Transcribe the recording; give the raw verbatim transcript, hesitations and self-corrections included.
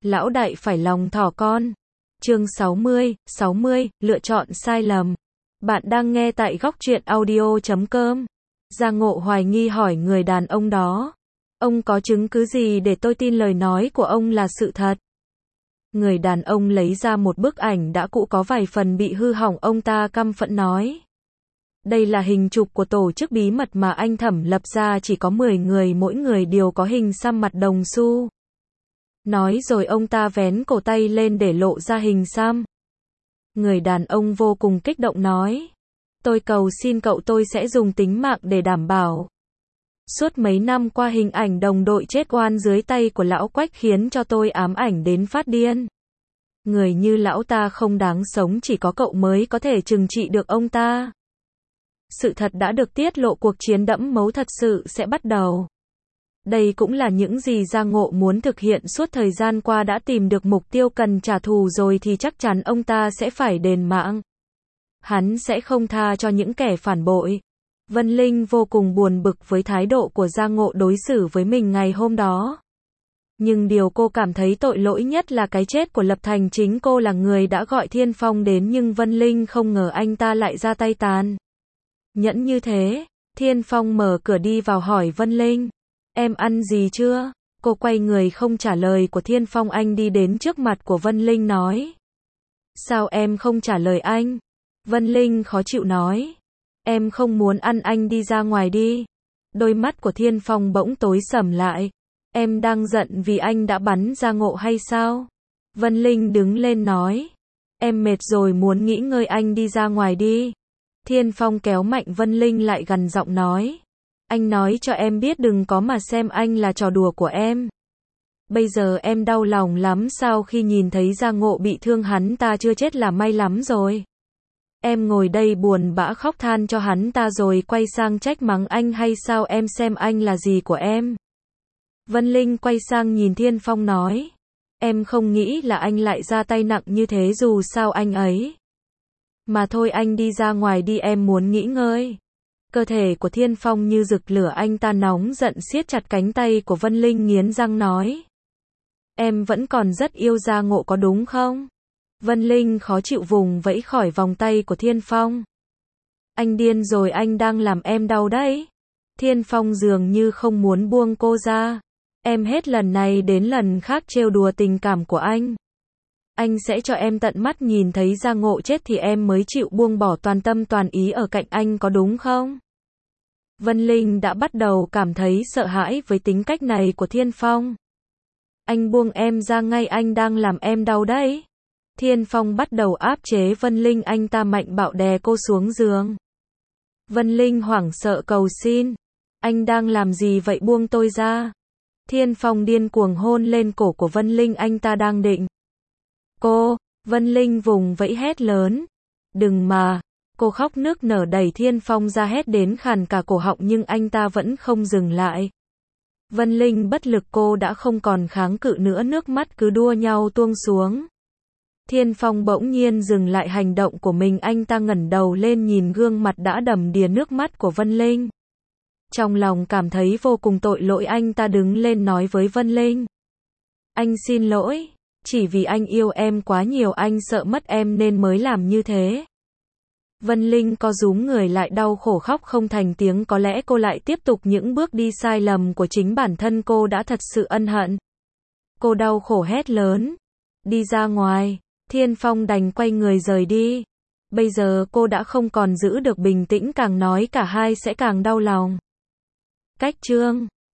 lão đại phải lòng thỏ con. Chương sáu mươi, sáu mươi, lựa chọn sai lầm. Bạn đang nghe tại góc truyện audio chấm com. Giang Ngộ hoài nghi hỏi người đàn ông đó. Ông có chứng cứ gì để tôi tin lời nói của ông là sự thật? Người đàn ông lấy ra một bức ảnh đã cũ có vài phần bị hư hỏng, ông ta căm phẫn nói. Đây là hình chụp của tổ chức bí mật mà anh Thẩm lập ra, chỉ có mười người, mỗi người đều có hình xăm mặt đồng xu. Nói rồi ông ta vén cổ tay lên để lộ ra hình xăm. Người đàn ông vô cùng kích động nói. Tôi cầu xin cậu, tôi sẽ dùng tính mạng để đảm bảo. Suốt mấy năm qua hình ảnh đồng đội chết oan dưới tay của lão Quách khiến cho tôi ám ảnh đến phát điên. Người như lão ta không đáng sống, chỉ có cậu mới có thể trừng trị được ông ta. Sự thật đã được tiết lộ, cuộc chiến đẫm máu thật sự sẽ bắt đầu. Đây cũng là những gì Giang Ngộ muốn thực hiện suốt thời gian qua, đã tìm được mục tiêu cần trả thù rồi thì chắc chắn ông ta sẽ phải đền mạng. Hắn sẽ không tha cho những kẻ phản bội. Vân Linh vô cùng buồn bực với thái độ của Giang Ngộ đối xử với mình ngày hôm đó. Nhưng điều cô cảm thấy tội lỗi nhất là cái chết của Lập Thành. Chính cô là người đã gọi Thiên Phong đến, nhưng Vân Linh không ngờ anh ta lại ra tay tàn nhẫn như thế. Thiên Phong mở cửa đi vào hỏi Vân Linh. Em ăn gì chưa? Cô quay người không trả lời của Thiên Phong. Anh đi đến trước mặt của Vân Linh nói. Sao em không trả lời anh? Vân Linh khó chịu nói. Em không muốn ăn, anh đi ra ngoài đi. Đôi mắt của Thiên Phong bỗng tối sầm lại. Em đang giận vì anh đã bắn Giang Ngộ hay sao? Vân Linh đứng lên nói. Em mệt rồi, muốn nghỉ ngơi, anh đi ra ngoài đi. Thiên Phong kéo mạnh Vân Linh lại, gằn giọng nói. Anh nói cho em biết đừng có mà xem anh là trò đùa của em. Bây giờ em đau lòng lắm, sao khi nhìn thấy Giang Ngộ bị thương, hắn ta chưa chết là may lắm rồi. Em ngồi đây buồn bã khóc than cho hắn ta rồi quay sang trách mắng anh hay sao? Em xem anh là gì của em? Vân Linh quay sang nhìn Thiên Phong nói. Em không nghĩ là anh lại ra tay nặng như thế, dù sao anh ấy. Mà thôi, anh đi ra ngoài đi, em muốn nghỉ ngơi. Cơ thể của Thiên Phong như rực lửa, anh ta nóng giận siết chặt cánh tay của Vân Linh, nghiến răng nói. Em vẫn còn rất yêu Giang Ngộ có đúng không? Vân Linh khó chịu vùng vẫy khỏi vòng tay của Thiên Phong. Anh điên rồi, anh đang làm em đau đấy. Thiên Phong dường như không muốn buông cô ra. Em hết lần này đến lần khác trêu đùa tình cảm của anh. Anh sẽ cho em tận mắt nhìn thấy Giang Ngộ chết thì em mới chịu buông bỏ toàn tâm toàn ý ở cạnh anh, có đúng không? Vân Linh đã bắt đầu cảm thấy sợ hãi với tính cách này của Thiên Phong. Anh buông em ra ngay, anh đang làm em đau đấy. Thiên Phong bắt đầu áp chế Vân Linh, anh ta mạnh bạo đè cô xuống giường. Vân Linh hoảng sợ cầu xin. Anh đang làm gì vậy, buông tôi ra. Thiên Phong điên cuồng hôn lên cổ của Vân Linh, anh ta đang định. Cô, Vân Linh vùng vẫy hét lớn. Đừng mà. Cô khóc nức nở đẩy Thiên Phong ra, hét đến khàn cả cổ họng nhưng anh ta vẫn không dừng lại. Vân Linh bất lực, cô đã không còn kháng cự nữa, nước mắt cứ đua nhau tuôn xuống. Thiên Phong bỗng nhiên dừng lại hành động của mình, anh ta ngẩng đầu lên nhìn gương mặt đã đầm đìa nước mắt của Vân Linh. Trong lòng cảm thấy vô cùng tội lỗi, anh ta đứng lên nói với Vân Linh. Anh xin lỗi, chỉ vì anh yêu em quá nhiều, anh sợ mất em nên mới làm như thế. Vân Linh co rúm người lại, đau khổ khóc không thành tiếng. Có lẽ cô lại tiếp tục những bước đi sai lầm của chính bản thân cô, đã thật sự ân hận. Cô đau khổ hét lớn. Đi ra ngoài. Thiên Phong đành quay người rời đi. Bây giờ cô đã không còn giữ được bình tĩnh, càng nói cả hai sẽ càng đau lòng. Cách chương